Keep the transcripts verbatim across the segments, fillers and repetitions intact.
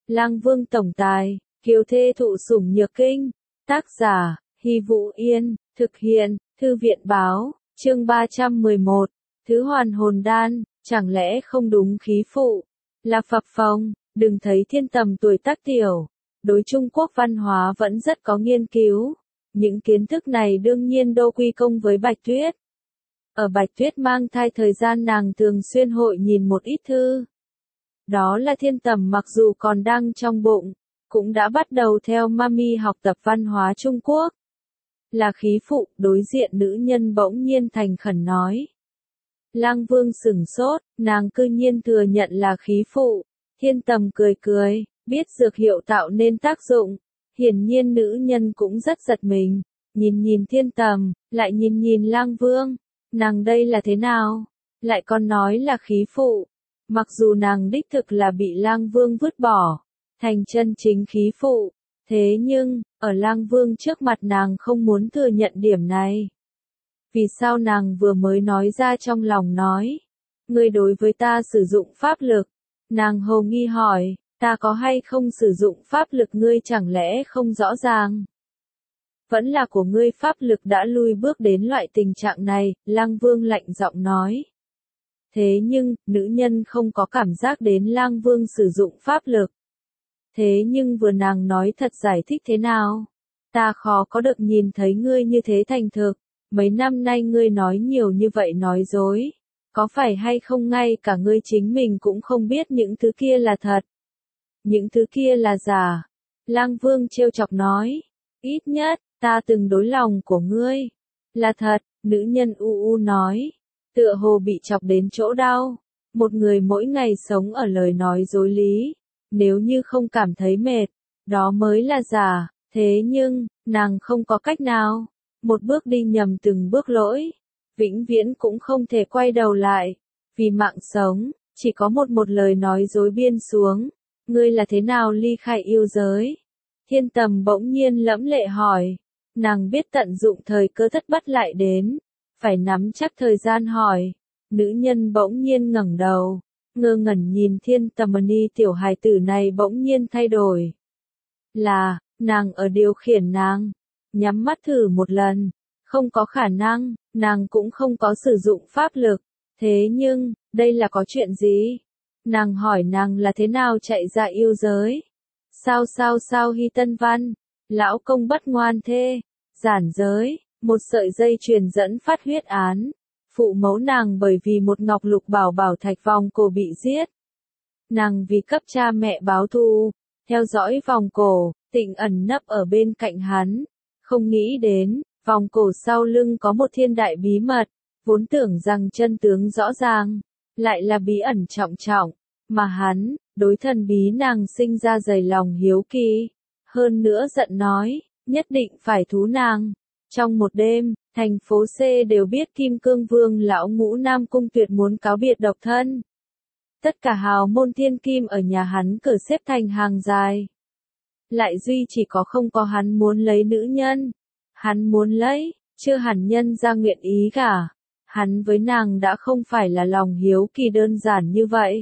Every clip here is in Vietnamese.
Lang Vương tổng tài, kiều thê thụ sủng nhược kinh. Tác giả, Hy Vũ Yên, thực hiện, Thư viện báo, chương ba trăm mười một, Thứ hoàn hồn đan, chẳng lẽ không đúng khí phụ, là phập phồng, đừng thấy Thiên Tầm tuổi tác tiểu, đối Trung Quốc văn hóa vẫn rất có nghiên cứu, những kiến thức này đương nhiên đô quy công với Bạch Tuyết. Ở Bạch Tuyết mang thai thời gian nàng thường xuyên hội nhìn một ít thư. Đó là Thiên Tầm mặc dù còn đang trong bụng, cũng đã bắt đầu theo mami học tập văn hóa Trung Quốc. Là khí phụ, đối diện nữ nhân bỗng nhiên thành khẩn nói. Lang Vương sửng sốt, nàng cư nhiên thừa nhận là khí phụ. Thiên Tầm cười cười, biết dược hiệu tạo nên tác dụng. Hiển nhiên nữ nhân cũng rất giật mình, nhìn nhìn Thiên Tầm, lại nhìn nhìn Lang Vương. Nàng đây là thế nào? Lại còn nói là khí phụ. Mặc dù nàng đích thực là bị Lang Vương vứt bỏ, thành chân chính khí phụ. Thế nhưng, ở Lang Vương trước mặt nàng không muốn thừa nhận điểm này. Vì sao nàng vừa mới nói ra trong lòng nói? Ngươi đối với ta sử dụng pháp lực. Nàng hồ nghi hỏi, ta có hay không sử dụng pháp lực ngươi chẳng lẽ không rõ ràng? Vẫn là của ngươi pháp lực đã lui bước đến loại tình trạng này, Lang Vương lạnh giọng nói. Thế nhưng, nữ nhân không có cảm giác đến Lang Vương sử dụng pháp lực. Thế nhưng vừa nàng nói thật giải thích thế nào? Ta khó có được nhìn thấy ngươi như thế thành thực. Mấy năm nay ngươi nói nhiều như vậy nói dối. Có phải hay không ngay cả ngươi chính mình cũng không biết những thứ kia là thật. Những thứ kia là giả. Lang Vương trêu chọc nói. Ít nhất, ta từng đối lòng của ngươi. Là thật, nữ nhân u u nói. Tựa hồ bị chọc đến chỗ đau. Một người mỗi ngày sống ở lời nói dối lý. Nếu như không cảm thấy mệt, đó mới là giả. Thế nhưng, nàng không có cách nào. Một bước đi nhầm từng bước lỗi. Vĩnh viễn cũng không thể quay đầu lại. Vì mạng sống, chỉ có một một lời nói dối biên xuống. Ngươi là thế nào ly khai yêu giới? Thiên Tầm bỗng nhiên lẫm lệ hỏi. Nàng biết tận dụng thời cơ thất bất lại đến. Phải nắm chắc thời gian hỏi. Nữ nhân bỗng nhiên ngẩng đầu. Ngơ ngẩn nhìn Thiên Tầm ni tiểu hài tử này bỗng nhiên thay đổi. Là, nàng ở điều khiển nàng. Nhắm mắt thử một lần. Không có khả năng, nàng cũng không có sử dụng pháp lực. Thế nhưng, đây là có chuyện gì? Nàng hỏi nàng là thế nào chạy ra yêu giới? Sao sao sao Hy Tân Văn? Lão công bất ngoan thê. Giản giới, một sợi dây truyền dẫn phát huyết án. Phụ mẫu nàng bởi vì một ngọc lục bảo bảo thạch vòng cổ bị giết. Nàng vì cấp cha mẹ báo thù, theo dõi vòng cổ, Tịnh ẩn nấp ở bên cạnh hắn. Không nghĩ đến, vòng cổ sau lưng có một thiên đại bí mật, vốn tưởng rằng chân tướng rõ ràng, lại là bí ẩn trọng trọng, mà hắn, đối thần bí nàng sinh ra dày lòng hiếu kỳ. Hơn nữa giận nói, nhất định phải thú nàng. Trong một đêm, thành phố C đều biết Kim Cương Vương lão ngũ Nam Cung Tuyệt muốn cáo biệt độc thân. Tất cả hào môn thiên kim ở nhà hắn cử xếp thành hàng dài. Lại duy chỉ có không có hắn muốn lấy nữ nhân. Hắn muốn lấy, chưa hẳn nhân ra nguyện ý cả. Hắn với nàng đã không phải là lòng hiếu kỳ đơn giản như vậy.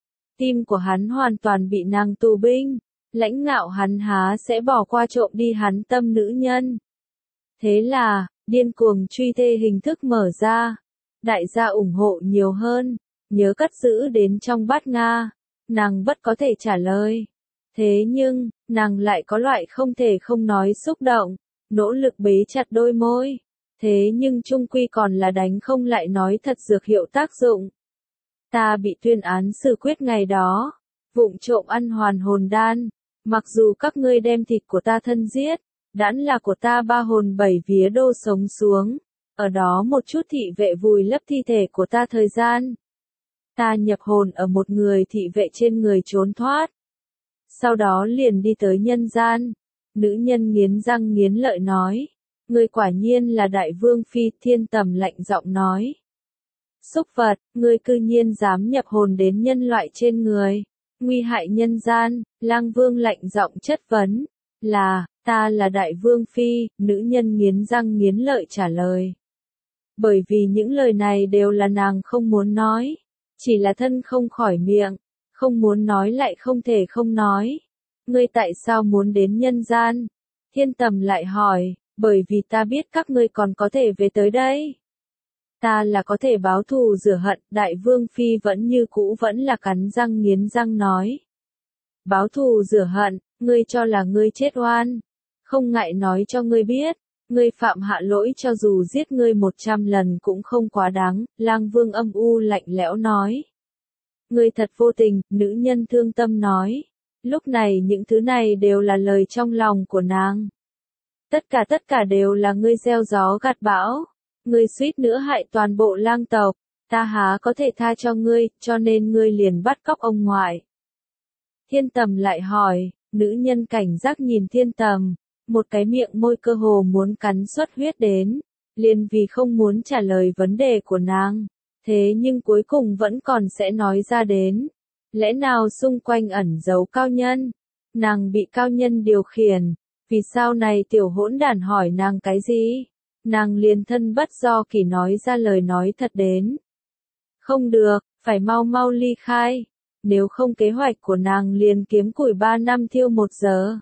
Tim của hắn hoàn toàn bị nàng tù binh. Lãnh ngạo hắn há sẽ bỏ qua trộm đi hắn tâm nữ nhân. Thế là, điên cuồng truy thê hình thức mở ra. Đại gia ủng hộ nhiều hơn. Nhớ cất giữ đến trong bát Nga. Nàng bất có thể trả lời. Thế nhưng, nàng lại có loại không thể không nói xúc động. Nỗ lực bế chặt đôi môi. Thế nhưng chung quy còn là đánh không lại nói thật dược hiệu tác dụng. Ta bị tuyên án xử quyết ngày đó. Vụng trộm ăn hoàn hồn đan. Mặc dù các ngươi đem thịt của ta thân giết. Đãn là của ta ba hồn bảy vía đô sống xuống. Ở đó một chút thị vệ vùi lấp thi thể của ta thời gian. Ta nhập hồn ở một người thị vệ trên người trốn thoát. Sau đó liền đi tới nhân gian. Nữ nhân nghiến răng nghiến lợi nói. Ngươi quả nhiên là đại vương phi. Thiên Tầm lạnh giọng nói. Xúc vật, ngươi cư nhiên dám nhập hồn đến nhân loại trên người. Nguy hại nhân gian. Lang Vương lạnh giọng chất vấn. Là, ta là đại vương phi. Nữ nhân nghiến răng nghiến lợi trả lời. Bởi vì những lời này đều là nàng không muốn nói. Chỉ là thân không khỏi miệng. Không muốn nói lại không thể không nói. ngươi tại sao muốn đến nhân gian? Thiên Tầm lại hỏi, bởi vì ta biết các ngươi còn có thể về tới đây. Ta là có thể báo thù rửa hận, Đại Vương Phi vẫn như cũ vẫn là cắn răng nghiến răng nói. Báo thù rửa hận, ngươi cho là ngươi chết oan. Không ngại nói cho ngươi biết, ngươi phạm hạ lỗi cho dù giết ngươi một trăm lần cũng không quá đáng, Lang Vương âm u lạnh lẽo nói. Ngươi thật vô tình, nữ nhân thương tâm nói. Lúc này những thứ này đều là lời trong lòng của nàng. Tất cả tất cả đều là ngươi gieo gió gặt bão. Ngươi suýt nữa hại toàn bộ lang tộc, ta há có thể tha cho ngươi, cho nên ngươi liền bắt cóc ông ngoại. Thiên Tầm lại hỏi, nữ nhân cảnh giác nhìn Thiên Tầm, một cái miệng môi cơ hồ muốn cắn xuất huyết đến, liền vì không muốn trả lời vấn đề của nàng, thế nhưng cuối cùng vẫn còn sẽ nói ra đến. Lẽ nào xung quanh ẩn giấu cao nhân? Nàng bị cao nhân điều khiển, vì sao này tiểu hỗn đản hỏi nàng cái gì? Nàng liền thân bất do kỷ nói ra lời nói thật đến. Không được, phải mau mau ly khai. Nếu không kế hoạch của nàng liền kiếm củi ba năm thiêu một giờ.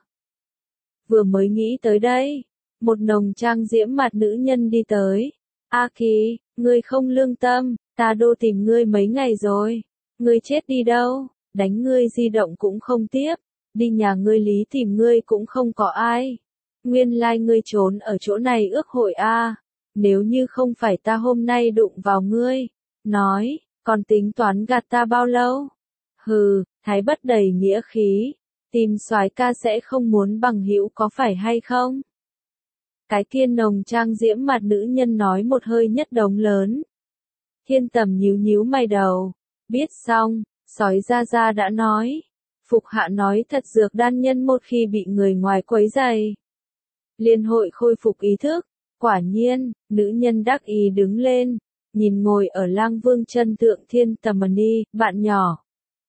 Vừa mới nghĩ tới đây, một nồng trang diễm mặt nữ nhân đi tới. A Kỳ, ngươi không lương tâm, ta đô tìm ngươi mấy ngày rồi. Ngươi chết đi đâu, đánh ngươi di động cũng không tiếp, đi nhà ngươi lý tìm ngươi cũng không có ai. Nguyên lai ngươi trốn ở chỗ này ước hội a. Nếu như không phải ta hôm nay đụng vào ngươi, nói, còn tính toán gạt ta bao lâu? Hừ, thái bất đầy nghĩa khí, tìm soái ca sẽ không muốn bằng hữu có phải hay không? Cái kia nồng trang diễm mặt nữ nhân nói một hơi nhất đống lớn. Thiên Tầm nhíu nhíu mày đầu, biết xong, sói ra ra đã nói. Phục hạ nói thật dược đan nhân một khi bị người ngoài quấy rầy, liền hội khôi phục ý thức. Quả nhiên, nữ nhân đắc ý đứng lên, nhìn ngồi ở Lang Vương chân tượng Thiên Tầm Ni, bạn nhỏ.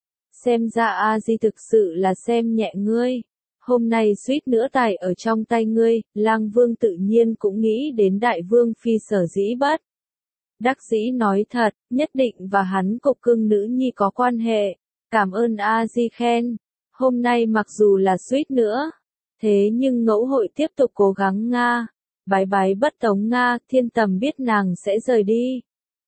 Xem ra A Di thực sự là xem nhẹ ngươi. Hôm nay suýt nữa tài ở trong tay ngươi, Lang Vương tự nhiên cũng nghĩ đến Đại Vương Phi sở dĩ bất. Đắc dĩ nói thật, nhất định và hắn cục cưng nữ nhi có quan hệ. Cảm ơn A Di khen. Hôm nay mặc dù là suýt nữa, thế nhưng ngẫu hội tiếp tục cố gắng Nga. Bái bái bất tống Nga, Thiên Tầm biết nàng sẽ rời đi.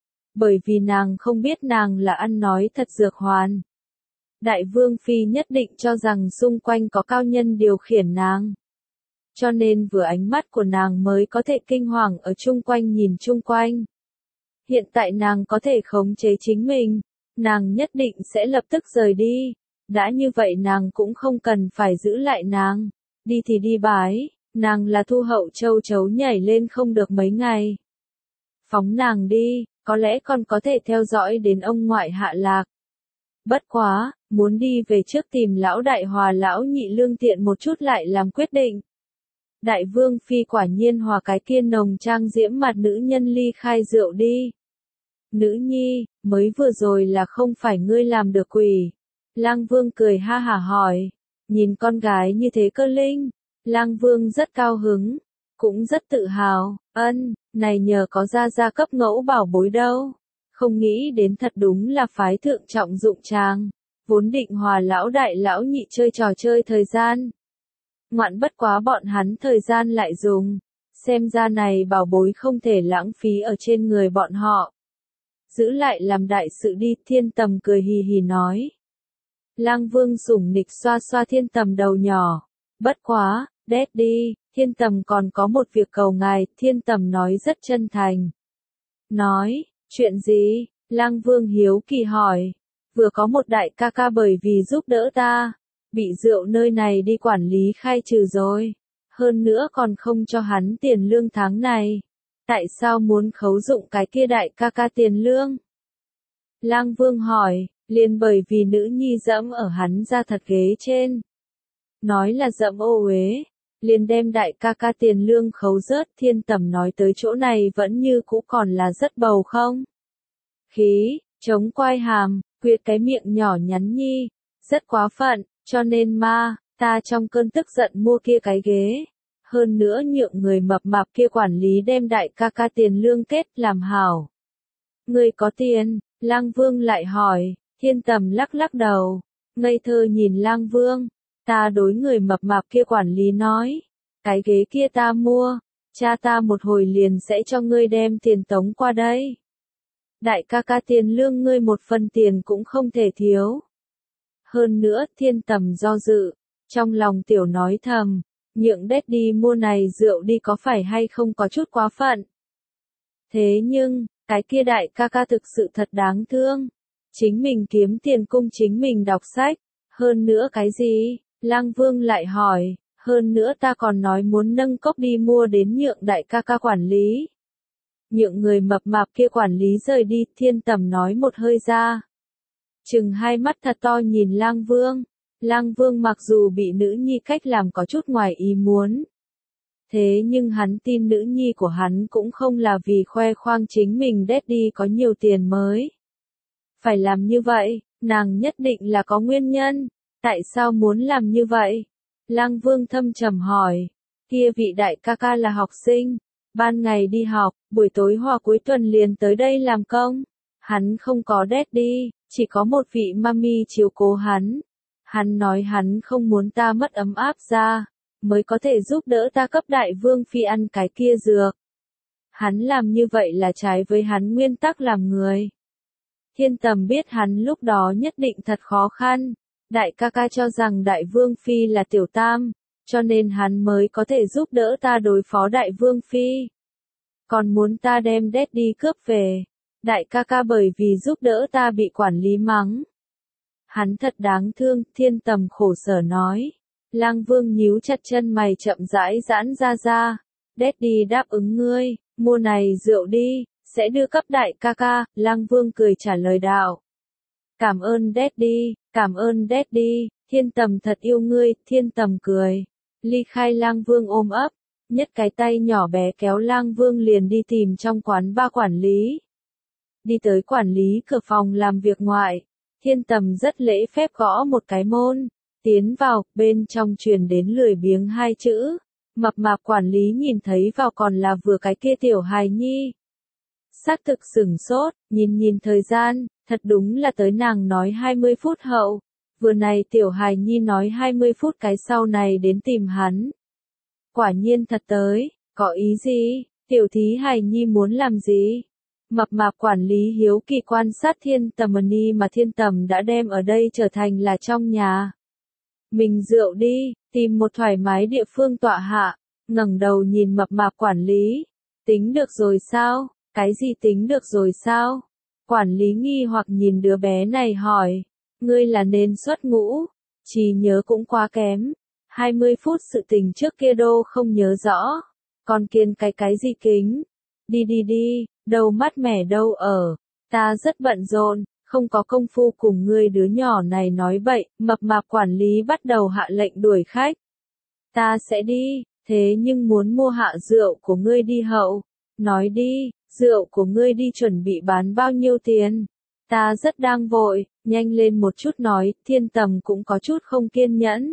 Bởi vì nàng không biết nàng là ăn nói thật dược hoàn. Đại Vương Phi nhất định cho rằng xung quanh có cao nhân điều khiển nàng. Cho nên vừa ánh mắt của nàng mới có thể kinh hoàng ở chung quanh nhìn chung quanh. Hiện tại nàng có thể khống chế chính mình, nàng nhất định sẽ lập tức rời đi. Đã như vậy nàng cũng không cần phải giữ lại nàng. Đi thì đi bái, nàng là thu hậu châu chấu nhảy lên không được mấy ngày. Phóng nàng đi, có lẽ còn có thể theo dõi đến ông ngoại hạ lạc. Bất quá, muốn đi về trước tìm lão đại hòa lão nhị lương thiện một chút lại làm quyết định. Đại Vương Phi quả nhiên hòa cái kia nồng trang diễm mặt nữ nhân ly khai rượu đi. Nữ nhi, mới vừa rồi là không phải ngươi làm được quỷ. Lang Vương cười ha hả hỏi, nhìn con gái như thế cơ linh. Lang Vương rất cao hứng, cũng rất tự hào, ân, này nhờ có gia gia cấp ngẫu bảo bối đâu. Không nghĩ đến thật đúng là phái thượng trọng dụng chàng. Vốn định hòa lão đại lão nhị chơi trò chơi thời gian. Ngoạn bất quá bọn hắn thời gian lại dùng. Xem ra này bảo bối không thể lãng phí ở trên người bọn họ. Giữ lại làm đại sự đi, Thiên Tầm cười hì hì nói. Lang Vương sủng nịch xoa xoa Thiên Tầm đầu nhỏ. Bất quá, đét đi, Thiên Tầm còn có một việc cầu ngài, Thiên Tầm nói rất chân thành. Nói, chuyện gì? Lang Vương hiếu kỳ hỏi. Vừa có một đại ca ca bởi vì giúp đỡ ta, bị rượu nơi này đi quản lý khai trừ rồi. Hơn nữa còn không cho hắn tiền lương tháng này. Tại sao muốn khấu dụng cái kia đại ca ca tiền lương? Lang Vương hỏi, liền bởi vì nữ nhi dẫm ở hắn ra thật ghế trên. Nói là dẫm ô uế, liền đem đại ca ca tiền lương khấu rớt. Thiên Tầm nói tới chỗ này vẫn như cũ còn là rất bầu không? Khí, chống quai hàm, quyệt cái miệng nhỏ nhắn nhi, rất quá phận, cho nên ma, ta trong cơn tức giận mua kia cái ghế. Hơn nữa nhượng người mập mạp kia quản lý đem đại ca ca tiền lương kết làm hảo. Người có tiền, Lang Vương lại hỏi, Thiên Tầm lắc lắc đầu, ngây thơ nhìn Lang Vương, Ta đối người mập mạp kia quản lý nói, cái ghế kia ta mua, cha ta một hồi liền sẽ cho ngươi đem tiền tống qua đây. Đại ca ca tiền lương ngươi một phần tiền cũng không thể thiếu. Hơn nữa Thiên Tầm do dự, trong lòng tiểu nói thầm, nhượng Daddy mua này rượu đi có phải hay không có chút quá phận. Thế nhưng, cái kia đại ca ca thực sự thật đáng thương. Chính mình kiếm tiền cung chính mình đọc sách. Hơn nữa cái gì? Lăng Vương lại hỏi, hơn nữa ta còn nói muốn nâng cốc đi mua đến nhượng đại ca ca quản lý. Nhượng người mập mạp kia quản lý rời đi, Thiên Tầm nói một hơi ra. Chừng hai mắt thật to nhìn Lăng Vương. Lăng Vương mặc dù bị nữ nhi cách làm có chút ngoài ý muốn. Thế nhưng hắn tin nữ nhi của hắn cũng không là vì khoe khoang chính mình Daddy có nhiều tiền mới. Phải làm như vậy, nàng nhất định là có nguyên nhân. Tại sao muốn làm như vậy? Lăng Vương thâm trầm hỏi. Kia vị đại ca ca là học sinh, ban ngày đi học, buổi tối hoặc cuối tuần liền tới đây làm công. Hắn không có Daddy, chỉ có một vị mami chiếu cố hắn. Hắn nói hắn không muốn ta mất ấm áp ra, mới có thể giúp đỡ ta cấp đại vương phi ăn cái kia dược. Hắn làm như vậy là trái với hắn nguyên tắc làm người. Thiên Tầm biết hắn lúc đó nhất định thật khó khăn. Đại ca ca cho rằng đại vương phi là tiểu tam, cho nên hắn mới có thể giúp đỡ ta đối phó đại vương phi. Còn muốn ta đem Daddy cướp về. Đại ca ca bởi vì giúp đỡ ta bị quản lý mắng. Hắn thật đáng thương, Thiên Tầm khổ sở nói. Lăng Vương nhíu chặt chân mày chậm rãi giãn ra ra. Daddy đáp ứng ngươi, mua này rượu đi, sẽ đưa cấp đại ca ca. Lăng Vương cười trả lời đạo. Cảm ơn Daddy, cảm ơn Daddy, Thiên Tầm thật yêu ngươi, Thiên Tầm cười. Ly khai Lăng Vương ôm ấp, nhất cái tay nhỏ bé kéo Lăng Vương liền đi tìm trong quán ba quản lý. Đi tới quản lý cửa phòng làm việc ngoại, Thiên Tầm rất lễ phép gõ một cái môn, tiến vào, bên trong truyền đến lười biếng hai chữ. Mập mạp quản lý nhìn thấy vào còn là vừa cái kia tiểu hài nhi. Xác thực sửng sốt, nhìn nhìn thời gian, thật đúng là tới nàng nói hai mươi phút hậu. Vừa này tiểu hài nhi nói hai mươi phút cái sau này đến tìm hắn. Quả nhiên thật tới, có ý gì, tiểu thí hài nhi muốn làm gì? Mập mạp quản lý hiếu kỳ quan sát Thiên Tầm ni mà Thiên Tầm đã đem ở đây trở thành là trong nhà. Mình rượu đi, tìm một thoải mái địa phương tọa hạ, ngẩng đầu nhìn mập mạp quản lý. Tính được rồi sao? Cái gì tính được rồi sao? Quản lý nghi hoặc nhìn đứa bé này hỏi. Ngươi là nên xuất ngũ, trí nhớ cũng quá kém. hai mươi phút sự tình trước kia đô không nhớ rõ. Còn kiên cái cái gì kính? Đi đi đi, đâu mát mẻ đâu ở. Ta rất bận rộn, không có công phu cùng ngươi đứa nhỏ này nói bậy. Mập mạp quản lý bắt đầu hạ lệnh đuổi khách. Ta sẽ đi, thế nhưng muốn mua hạ rượu của ngươi đi hậu. Nói đi, rượu của ngươi đi chuẩn bị bán bao nhiêu tiền? Ta rất đang vội, nhanh lên một chút nói, Thiên Tầm cũng có chút không kiên nhẫn.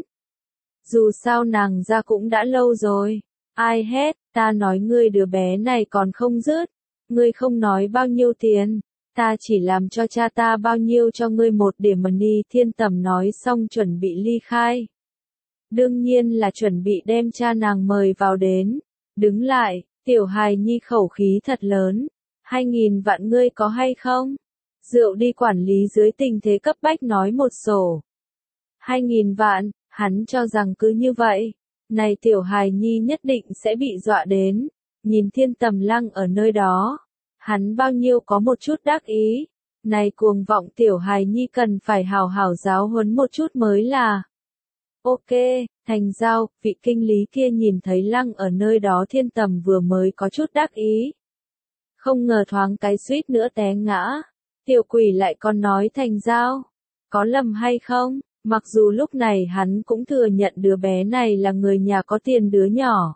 Dù sao nàng ra cũng đã lâu rồi. Ai hết, ta nói ngươi đứa bé này còn không dứt. Ngươi không nói bao nhiêu tiền, ta chỉ làm cho cha ta bao nhiêu cho ngươi một điểm money. Thiên Tầm nói xong chuẩn bị ly khai. Đương nhiên là chuẩn bị đem cha nàng mời vào đến. Đứng lại, tiểu hài nhi khẩu khí thật lớn. Hai nghìn vạn ngươi có hay không? Rượu đi quản lý dưới tình thế cấp bách nói một sổ. Hai nghìn vạn, hắn cho rằng cứ như vậy. Này tiểu hài nhi nhất định sẽ bị dọa đến. Nhìn Thiên Tầm lăng ở nơi đó. Hắn bao nhiêu có một chút đắc ý. Này cuồng vọng tiểu hài nhi cần phải hào hào giáo huấn một chút mới là. Ok, thành giao, vị kinh lý kia nhìn thấy lăng ở nơi đó Thiên Tầm vừa mới có chút đắc ý. Không ngờ thoáng cái suýt nữa té ngã. Tiểu quỷ lại còn nói thành giao. Có lầm hay không? Mặc dù lúc này hắn cũng thừa nhận đứa bé này là người nhà có tiền đứa nhỏ.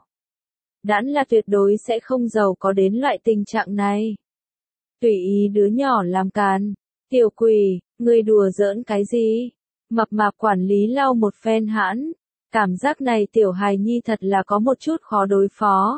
Đãn là tuyệt đối sẽ không giàu có đến loại tình trạng này. Tùy ý đứa nhỏ làm càn. Tiểu quỷ, người đùa giỡn cái gì? Mập mạp quản lý lau một phen hãn. Cảm giác này tiểu hài nhi thật là có một chút khó đối phó.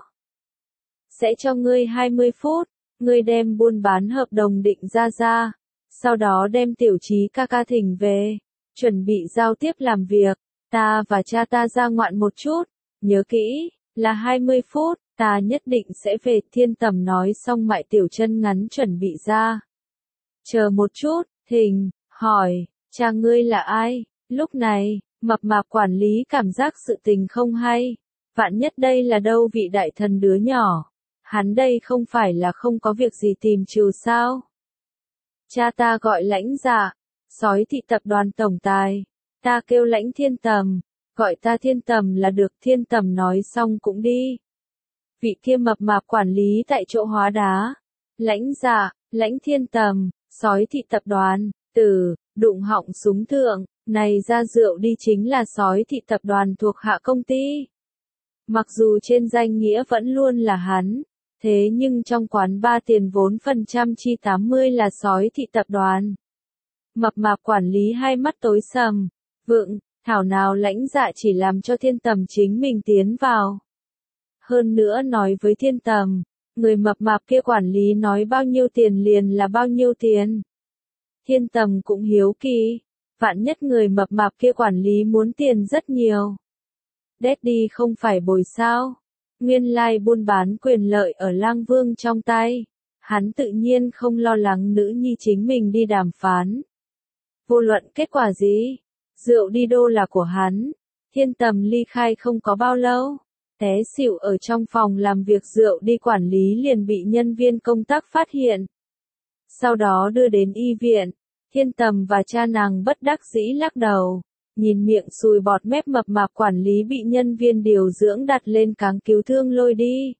Sẽ cho ngươi hai mươi phút. Ngươi đem buôn bán hợp đồng định ra ra. Sau đó đem tiểu trí ca ca thỉnh về. Chuẩn bị giao tiếp làm việc. Ta và cha ta ra ngoạn một chút, nhớ kỹ, là hai mươi phút, ta nhất định sẽ về. Thiên Tầm nói xong Mại Tiểu Chân ngắn chuẩn bị ra. Chờ một chút, Thình, hỏi, cha ngươi là ai? Lúc này, Mập Mạp quản lý cảm giác sự tình không hay. Vạn nhất đây là đâu vị đại thần đứa nhỏ. Hắn đây không phải là không có việc gì tìm trừ sao? Cha ta gọi Lãnh Dạ, Sói Thị tập đoàn tổng tài. Ta kêu Lãnh Thiên Tầm, gọi ta Thiên Tầm là được. Thiên Tầm nói xong cũng đi. Vị kia Mập Mạp quản lý tại chỗ hóa đá. Lãnh Dạ, Lãnh Thiên Tầm, Sói Thị tập đoàn, từ, đụng họng súng thượng, này ra rượu đi chính là Sói Thị tập đoàn thuộc hạ công ty. Mặc dù trên danh nghĩa vẫn luôn là hắn, thế nhưng trong quán ba tiền vốn phần trăm chi tám mươi là Sói Thị tập đoàn. Mập Mạp quản lý hai mắt tối sầm, vựng, thảo nào Lãnh Dạ chỉ làm cho Thiên Tầm chính mình tiến vào. Hơn nữa nói với Thiên Tầm, người Mập Mạp kia quản lý nói bao nhiêu tiền liền là bao nhiêu tiền. Thiên Tầm cũng hiếu kỳ, vạn nhất người Mập Mạp kia quản lý muốn tiền rất nhiều. Daddy không phải bồi sao? Nguyên lai buôn bán quyền lợi ở Lang Vương trong tay. Hắn tự nhiên không lo lắng nữ nhi chính mình đi đàm phán. Vô luận kết quả gì? Rượu đi đô là của hắn. Thiên Tầm ly khai không có bao lâu. Té xỉu ở trong phòng làm việc rượu đi quản lý liền bị nhân viên công tác phát hiện. Sau đó đưa đến y viện. Thiên Tầm và cha nàng bất đắc dĩ lắc đầu. Nhìn miệng sùi bọt mép Mập Mạp quản lý bị nhân viên điều dưỡng đặt lên cáng cứu thương lôi đi.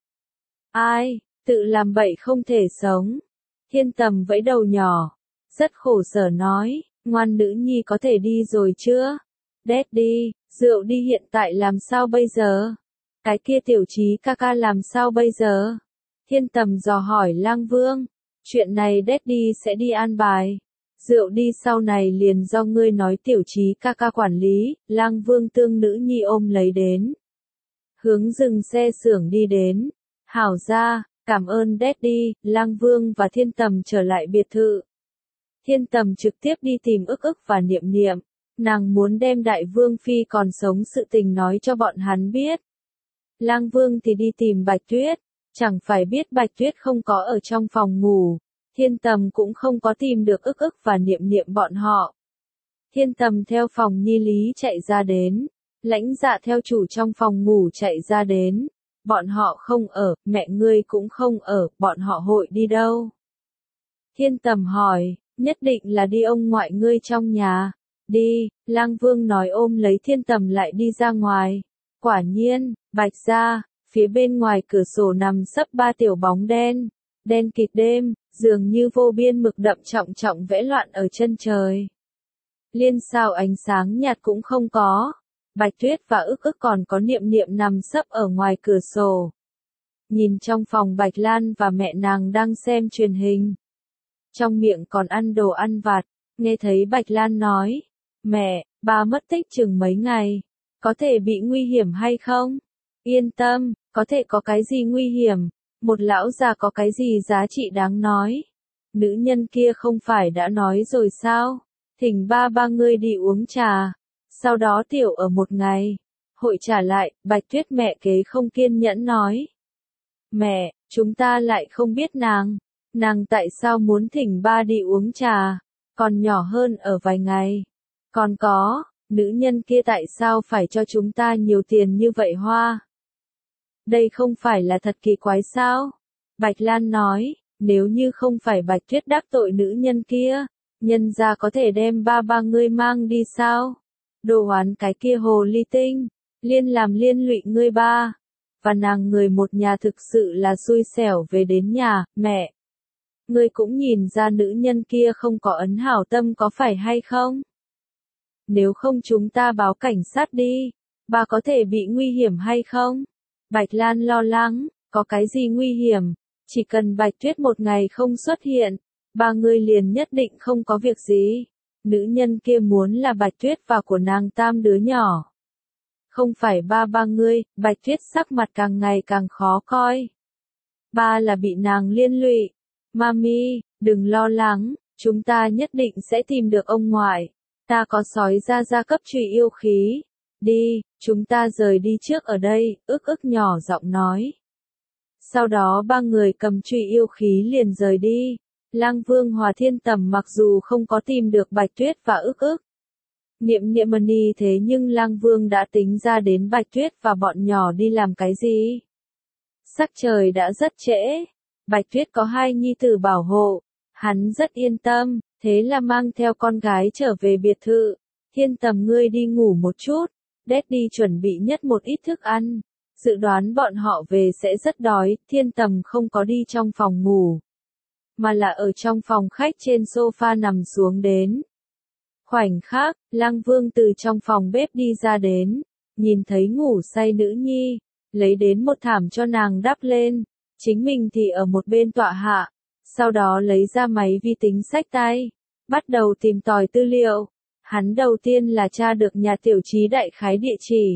Ai, tự làm bậy không thể sống. Thiên Tầm vẫy đầu nhỏ. Rất khổ sở nói, ngoan nữ nhi có thể đi rồi chưa? Daddy, rượu đi hiện tại làm sao bây giờ? Cái kia Tiểu Chí ca ca làm sao bây giờ? Thiên Tầm dò hỏi Lang Vương. Chuyện này Daddy sẽ đi an bài. Rượu đi sau này liền do ngươi nói. Tiểu Chí ca ca quản lý. Lang Vương tương nữ nhi ôm lấy đến. Hướng dừng xe xưởng đi đến. Hảo ra, cảm ơn Daddy. Lang Vương và Thiên Tầm trở lại biệt thự. Thiên Tầm trực tiếp đi tìm ức ức và niệm niệm. Nàng muốn đem Đại Vương Phi còn sống sự tình nói cho bọn hắn biết. Lang Vương thì đi tìm Bạch Tuyết. Chẳng phải biết Bạch Tuyết không có ở trong phòng ngủ. Thiên Tầm cũng không có tìm được ức ức và niệm niệm bọn họ. Thiên Tầm theo phòng nhi lý chạy ra đến. Lãnh Dạ theo chủ trong phòng ngủ chạy ra đến. Bọn họ không ở, mẹ ngươi cũng không ở, bọn họ hội đi đâu? Thiên Tầm hỏi, nhất định là đi ông ngoại ngươi trong nhà. Đi, Lang Vương nói ôm lấy Thiên Tầm lại đi ra ngoài. Quả nhiên, Bạch gia, phía bên ngoài cửa sổ nằm sấp ba tiểu bóng đen. Đen kịt đêm, dường như vô biên mực đậm trọng trọng vẽ loạn ở chân trời. Liên sao ánh sáng nhạt cũng không có. Bạch Tuyết và ức ức còn có niệm niệm nằm sấp ở ngoài cửa sổ. Nhìn trong phòng Bạch Lan và mẹ nàng đang xem truyền hình. Trong miệng còn ăn đồ ăn vặt, nghe thấy Bạch Lan nói. Mẹ, ba mất tích chừng mấy ngày. Có thể bị nguy hiểm hay không? Yên tâm, có thể có cái gì nguy hiểm? Một lão già có cái gì giá trị đáng nói? Nữ nhân kia không phải đã nói rồi sao? Thỉnh ba ba ngươi đi uống trà. Sau đó tiểu ở một ngày. Hội trả lại, Bạch Tuyết mẹ kế không kiên nhẫn nói. Mẹ, chúng ta lại không biết nàng. Nàng tại sao muốn thỉnh ba đi uống trà? Còn nhỏ hơn ở vài ngày. Còn có, nữ nhân kia tại sao phải cho chúng ta nhiều tiền như vậy hoa? Đây không phải là thật kỳ quái sao? Bạch Lan nói, nếu như không phải Bạch Tuyết đắc tội nữ nhân kia, nhân gia có thể đem ba ba ngươi mang đi sao? Đồ oán cái kia hồ ly tinh, liên làm liên lụy ngươi ba. Và nàng người một nhà thực sự là xui xẻo về đến nhà, mẹ. Ngươi cũng nhìn ra nữ nhân kia không có ấn hảo tâm có phải hay không? Nếu không chúng ta báo cảnh sát đi, ba có thể bị nguy hiểm hay không? Bạch Lan lo lắng, có cái gì nguy hiểm? Chỉ cần Bạch Tuyết một ngày không xuất hiện, ba người liền nhất định không có việc gì. Nữ nhân kia muốn là Bạch Tuyết và của nàng tam đứa nhỏ. Không phải ba ba ngươi, Bạch Tuyết sắc mặt càng ngày càng khó coi. Ba là bị nàng liên lụy. Mami, đừng lo lắng, chúng ta nhất định sẽ tìm được ông ngoại. Ta có sói ra gia cấp trùy yêu khí. Đi, chúng ta rời đi trước ở đây, ức ức nhỏ giọng nói. Sau đó ba người cầm chùy yêu khí liền rời đi. Lang Vương Hòa Thiên Tầm mặc dù không có tìm được Bạch Tuyết và ức ức Niệm Niệm Mani, thế nhưng Lang Vương đã tính ra đến Bạch Tuyết và bọn nhỏ đi làm cái gì. Sắc trời đã rất trễ, Bạch Tuyết có hai nhi tử bảo hộ, hắn rất yên tâm, thế là mang theo con gái trở về biệt thự. Thiên Tầm ngươi đi ngủ một chút, Daddy chuẩn bị nhất một ít thức ăn. Dự đoán bọn họ về sẽ rất đói, Thiên Tầm không có đi trong phòng ngủ, mà là ở trong phòng khách trên sofa nằm xuống đến. Khoảnh khắc, Lang Vương từ trong phòng bếp đi ra đến, nhìn thấy ngủ say nữ nhi, lấy đến một thảm cho nàng đắp lên, chính mình thì ở một bên tọa hạ, sau đó lấy ra máy vi tính xách tay, bắt đầu tìm tòi tư liệu. Hắn đầu tiên là tra được nhà Tiểu Trí đại khái địa chỉ,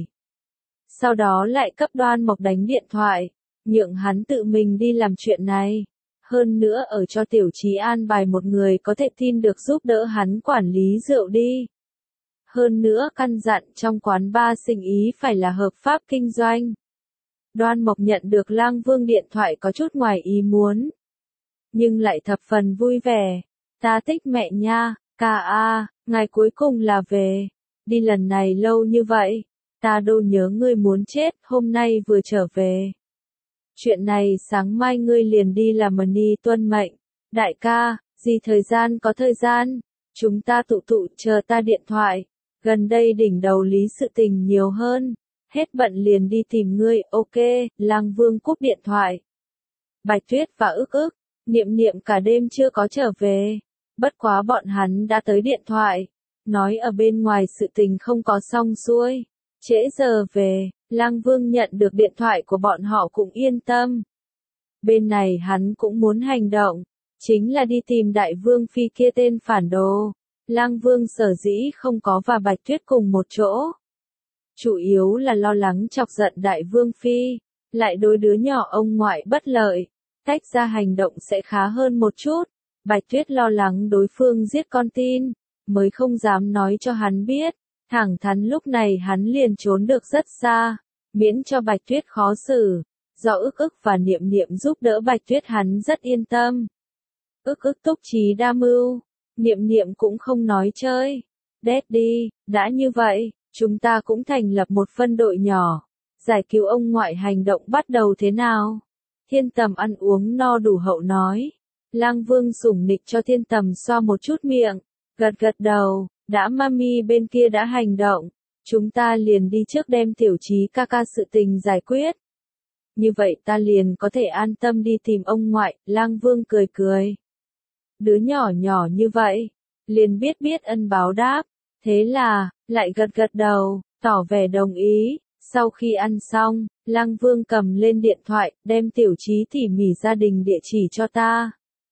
sau đó lại cấp Đoan Mộc đánh điện thoại, nhượng hắn tự mình đi làm chuyện này. Hơn nữa ở cho Tiểu Trí an bài một người có thể tin được giúp đỡ hắn quản lý rượu đi. Hơn nữa căn dặn trong quán bar sinh ý phải là hợp pháp kinh doanh. Đoan Mộc nhận được Lang Vương điện thoại có chút ngoài ý muốn, nhưng lại thập phần vui vẻ. Ta thích mẹ nha, ca a, ngài cuối cùng là về. Đi lần này lâu như vậy, ta đâu nhớ ngươi muốn chết, hôm nay vừa trở về. Chuyện này sáng mai ngươi liền đi làm Mani tuân mệnh. Đại ca, gì thời gian có thời gian, chúng ta tụ tụ chờ ta điện thoại. Gần đây đỉnh đầu lý sự tình nhiều hơn, hết bận liền đi tìm ngươi, ok. Lang Vương cúp điện thoại. Bạch Tuyết và ức ức, Niệm Niệm cả đêm chưa có trở về, bất quá bọn hắn đã tới điện thoại, nói ở bên ngoài sự tình không có xong xuôi, trễ giờ về. Lang Vương nhận được điện thoại của bọn họ cũng yên tâm. Bên này hắn cũng muốn hành động, chính là đi tìm Đại Vương Phi kia tên phản đồ. Lang Vương sở dĩ không có và Bạch Tuyết cùng một chỗ, chủ yếu là lo lắng chọc giận Đại Vương Phi, lại đối đứa nhỏ ông ngoại bất lợi, tách ra hành động sẽ khá hơn một chút. Bạch Tuyết lo lắng đối phương giết con tin, mới không dám nói cho hắn biết. Thẳng thắn lúc này hắn liền trốn được rất xa, miễn cho Bạch Tuyết khó xử. Do ức ức và Niệm Niệm giúp đỡ Bạch Tuyết hắn rất yên tâm. Ức ức túc trí đa mưu, Niệm Niệm cũng không nói chơi. Daddy, đã như vậy, chúng ta cũng thành lập một phân đội nhỏ, giải cứu ông ngoại hành động bắt đầu thế nào? Thiên Tầm ăn uống no đủ hậu nói. Lang Vương sủng nịch cho Thiên Tầm xoa một chút miệng, gật gật đầu. Đã mami bên kia đã hành động, chúng ta liền đi trước đem Tiểu Trí ca ca sự tình giải quyết. Như vậy ta liền có thể an tâm đi tìm ông ngoại. Lang Vương cười cười. Đứa nhỏ nhỏ như vậy, liền biết biết ân báo đáp, thế là, lại gật gật đầu, tỏ vẻ đồng ý. Sau khi ăn xong, Lang Vương cầm lên điện thoại, đem Tiểu Trí tỉ mỉ gia đình địa chỉ cho ta.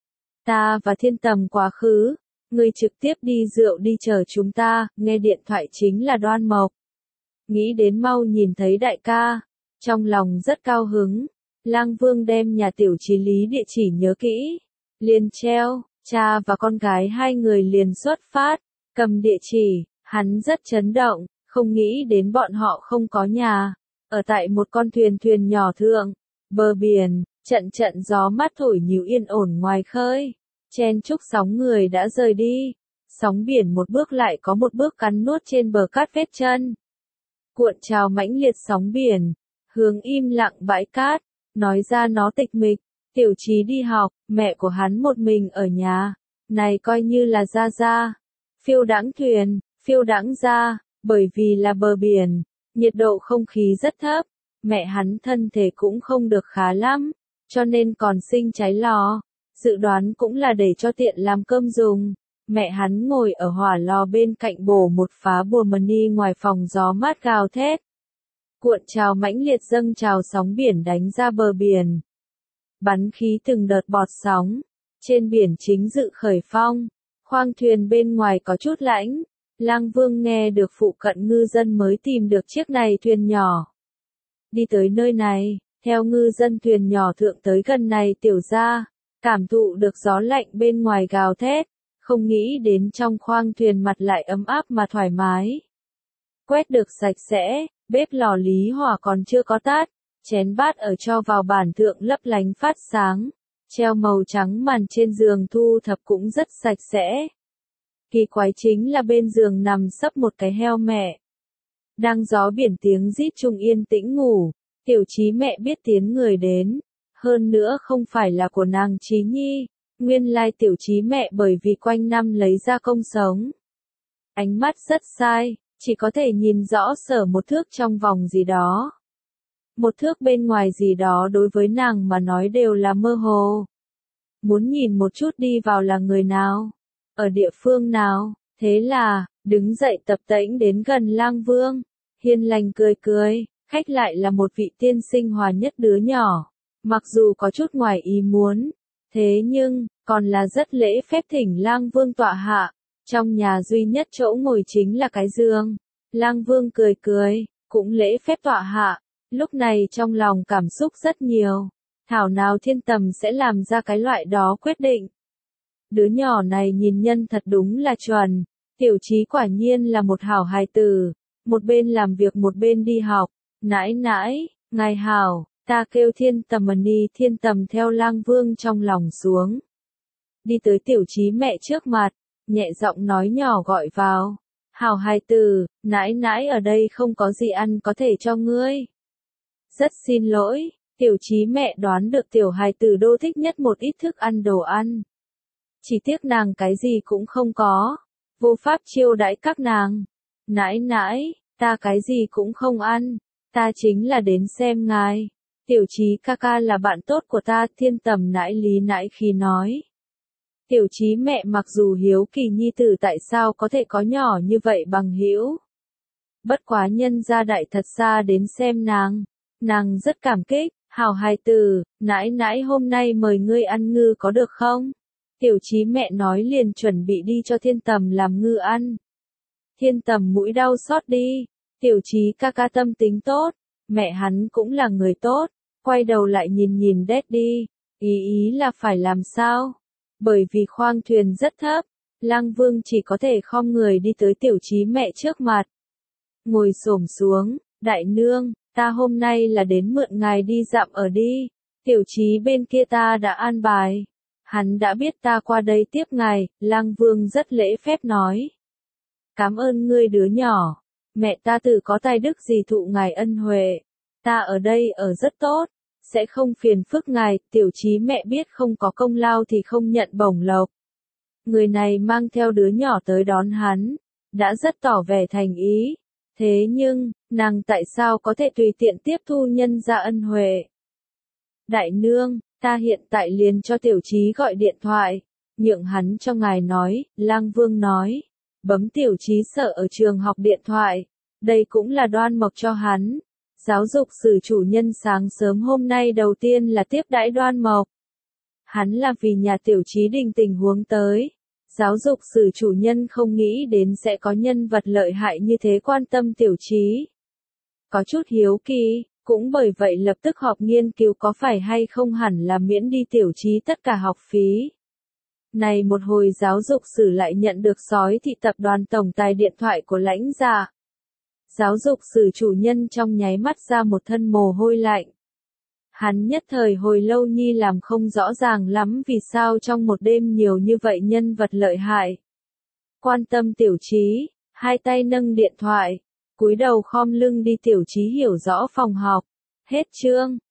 Ta và Thiên Tầm quá khứ. Ngươi trực tiếp đi rượu đi chờ chúng ta, nghe điện thoại chính là Đoan Mộc. Nghĩ đến mau nhìn thấy đại ca, trong lòng rất cao hứng. Lang Vương đem nhà Tiểu Trí lý địa chỉ nhớ kỹ, liền treo, cha và con gái hai người liền xuất phát, cầm địa chỉ, hắn rất chấn động, không nghĩ đến bọn họ không có nhà, ở tại một con thuyền thuyền nhỏ thượng, bờ biển, trận trận gió mát thổi nhíu yên ổn ngoài khơi. Chen chúc sóng người đã rời đi, sóng biển một bước lại có một bước cắn nuốt trên bờ cát vết chân. Cuộn trào mãnh liệt sóng biển, hướng im lặng bãi cát, nói ra nó tịch mịch. Tiểu Trí đi học, mẹ của hắn một mình ở nhà, này coi như là ra ra. Phiêu đãng thuyền, phiêu đãng ra, bởi vì là bờ biển, nhiệt độ không khí rất thấp, mẹ hắn thân thể cũng không được khá lắm, cho nên còn sinh cháy lò. Dự đoán cũng là để cho tiện làm cơm dùng. Mẹ hắn ngồi ở hỏa lò bên cạnh bổ một phá bùa mani ngoài phòng, gió mát gào thét. Cuộn trào mãnh liệt dâng trào sóng biển đánh ra bờ biển. Bắn khí từng đợt bọt sóng. Trên biển chính dự khởi phong. Khoang thuyền bên ngoài có chút lãnh. Lang Vương nghe được phụ cận ngư dân mới tìm được chiếc này thuyền nhỏ. Đi tới nơi này, theo ngư dân thuyền nhỏ thượng tới gần này tiểu gia. Cảm thụ được gió lạnh bên ngoài gào thét, không nghĩ đến trong khoang thuyền mặt lại ấm áp mà thoải mái. quét được sạch sẽ, bếp lò lý hỏa còn chưa có tắt, chén bát ở cho vào bàn thượng lấp lánh phát sáng, treo màu trắng màn trên giường thu thập cũng rất sạch sẽ. Kỳ quái chính là bên giường nằm sấp một cái heo mẹ. Đang gió biển tiếng rít chung yên tĩnh ngủ, Tiểu Chí mẹ biết tiếng người đến, hơn nữa không phải là của nàng Chí Nhi, nguyên lai Tiểu Chí mẹ bởi vì quanh năm lấy ra công sống. Ánh mắt rất sai, chỉ có thể nhìn rõ sở một thước trong vòng gì đó. Một thước bên ngoài gì đó đối với nàng mà nói đều là mơ hồ. Muốn nhìn một chút đi vào là người nào, ở địa phương nào, thế là, đứng dậy tập tễnh đến gần Lang Vương, hiền lành cười cười, khách lại là một vị tiên sinh hòa nhất đứa nhỏ, mặc dù có chút ngoài ý muốn, thế nhưng, còn là rất lễ phép thỉnh Lang Vương tọa hạ, trong nhà duy nhất chỗ ngồi chính là cái giường. Lang Vương cười cười, cũng lễ phép tọa hạ, lúc này trong lòng cảm xúc rất nhiều, thảo nào Thiên Tầm sẽ làm ra cái loại đó quyết định. Đứa nhỏ này nhìn nhân thật đúng là chuẩn, Tiểu Chí quả nhiên là một hảo hài tử, một bên làm việc một bên đi học, nãi nãi, ngài hảo, ta kêu Thiên Tầm Ni. Thiên Tầm theo Lang Vương trong lòng xuống, đi tới Tiểu Chí mẹ trước mặt, nhẹ giọng nói nhỏ gọi vào, hảo hài tử, nãi nãi ở đây không có gì ăn có thể cho ngươi. Rất xin lỗi, Tiểu Chí mẹ đoán được tiểu hài tử đô thích nhất một ít thức ăn đồ ăn. Chỉ tiếc nàng cái gì cũng không có, vô pháp chiêu đãi các nàng. Nãi nãi, ta cái gì cũng không ăn, ta chính là đến xem ngài. Tiểu Chí ca ca là bạn tốt của ta. Thiên Tầm nãi lý nãi khi nói. Tiểu Chí mẹ mặc dù hiếu kỳ nhi tử tại sao có thể có nhỏ như vậy bằng hữu. Bất quá nhân gia đại thật xa đến xem nàng, nàng rất cảm kích, hảo hài tử, nãi nãi hôm nay mời ngươi ăn ngư có được không? Tiểu Chí mẹ nói liền chuẩn bị đi cho Thiên Tầm làm ngư ăn. Thiên Tầm mũi đau xót đi, Tiểu Chí ca ca tâm tính tốt, mẹ hắn cũng là người tốt, quay đầu lại nhìn nhìn Daddy, ý ý là phải làm sao? Bởi vì khoang thuyền rất thấp, Lang Vương chỉ có thể khom người đi tới Tiểu Chí mẹ trước mặt. Ngồi xổm xuống, đại nương, ta hôm nay là đến mượn ngài đi dặm ở đi, Tiểu Chí bên kia ta đã an bài. Hắn đã biết ta qua đây tiếp ngài, Lang Vương rất lễ phép nói. Cảm ơn ngươi đứa nhỏ, mẹ ta tự có tài đức gì thụ ngài ân huệ, ta ở đây ở rất tốt, sẽ không phiền phức ngài. Tiểu Chí mẹ biết không có công lao thì không nhận bổng lộc. Người này mang theo đứa nhỏ tới đón hắn, đã rất tỏ vẻ thành ý, thế nhưng, nàng tại sao có thể tùy tiện tiếp thu nhân gia ân huệ? Đại nương, ta hiện tại liền cho Tiểu Chí gọi điện thoại, nhượng hắn cho ngài nói. Lang Vương nói, bấm Tiểu Chí sợ ở trường học điện thoại, đây cũng là Đoan Mộc cho hắn. Giáo dục sử chủ nhân sáng sớm hôm nay đầu tiên là tiếp đãi Đoan Mộc. Hắn là vì nhà Tiểu Chí đình tình huống tới. Giáo dục sử chủ nhân không nghĩ đến sẽ có nhân vật lợi hại như thế quan tâm Tiểu Chí. Có chút hiếu kỳ, cũng bởi vậy lập tức họp nghiên cứu có phải hay không hẳn là miễn đi Tiểu Chí tất cả học phí. Này một hồi giáo dục sử lại nhận được sói thị tập đoàn tổng tài điện thoại của lãnh dạ. Giáo dục sử chủ nhân trong nháy mắt ra một thân mồ hôi lạnh. Hắn nhất thời hồi lâu nhi làm không rõ ràng lắm vì sao trong một đêm nhiều như vậy nhân vật lợi hại. Quan tâm Tiểu Chí, hai tay nâng điện thoại, cúi đầu khom lưng đi. Tiểu Chí hiểu rõ phòng học. Hết chương.